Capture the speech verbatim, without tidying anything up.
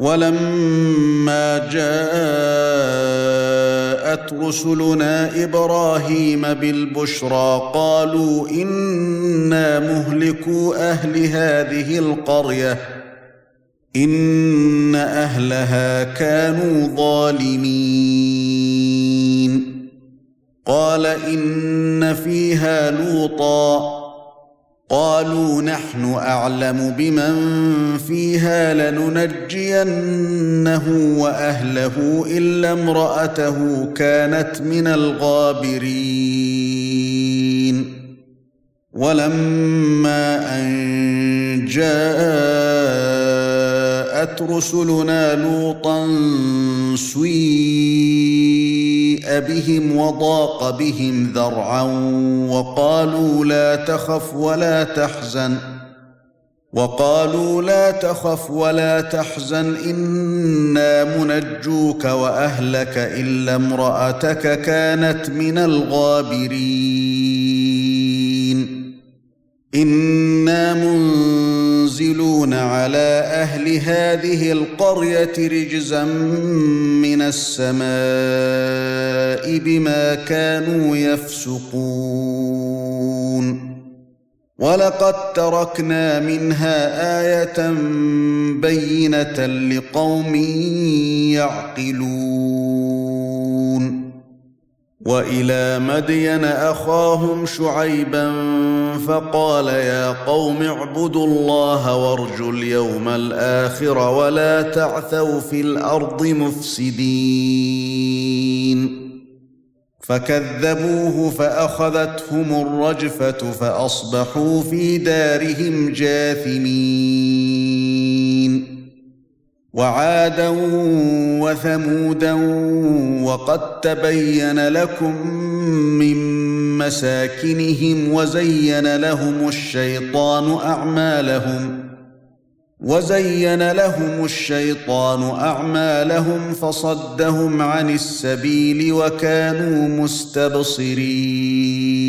ولما جاءت رسلنا إبراهيم بالبشرى قالوا إنا مهلكو أهل هذه القرية إن أهلها كانوا ظالمين قال إن فيها لوطا قالوا نحن أعلم بمن فيها لننجينه وأهله إلا امرأته كانت من الغابرين ولما أن جاءت رسلنا لوطا سيء بهم وضاق بهم ذرعا وقالوا لا تخف ولا تحزن وقالوا لا تخف ولا تحزن إنا منجوك وأهلك إلا امرأتك كانت من الغابرين إنا منزلون على أهل هذه القرية رجزا من السماء بما كانوا يفسقون ولقد تركنا منها آية بينة لقوم يعقلون وإلى مدين أخاهم شعيبا فقال يا قوم اعبدوا الله وارجوا اليوم الآخر ولا تعثوا في الأرض مفسدين فكذبوه فأخذتهم الرجفة فأصبحوا في دارهم جاثمين وعادا وثمودا وقد تبين لكم من مساكنهم وزين لهم الشيطان أعمالهم وزين لهم الشيطان أعمالهم فصدهم عن السبيل وكانوا مستبصرين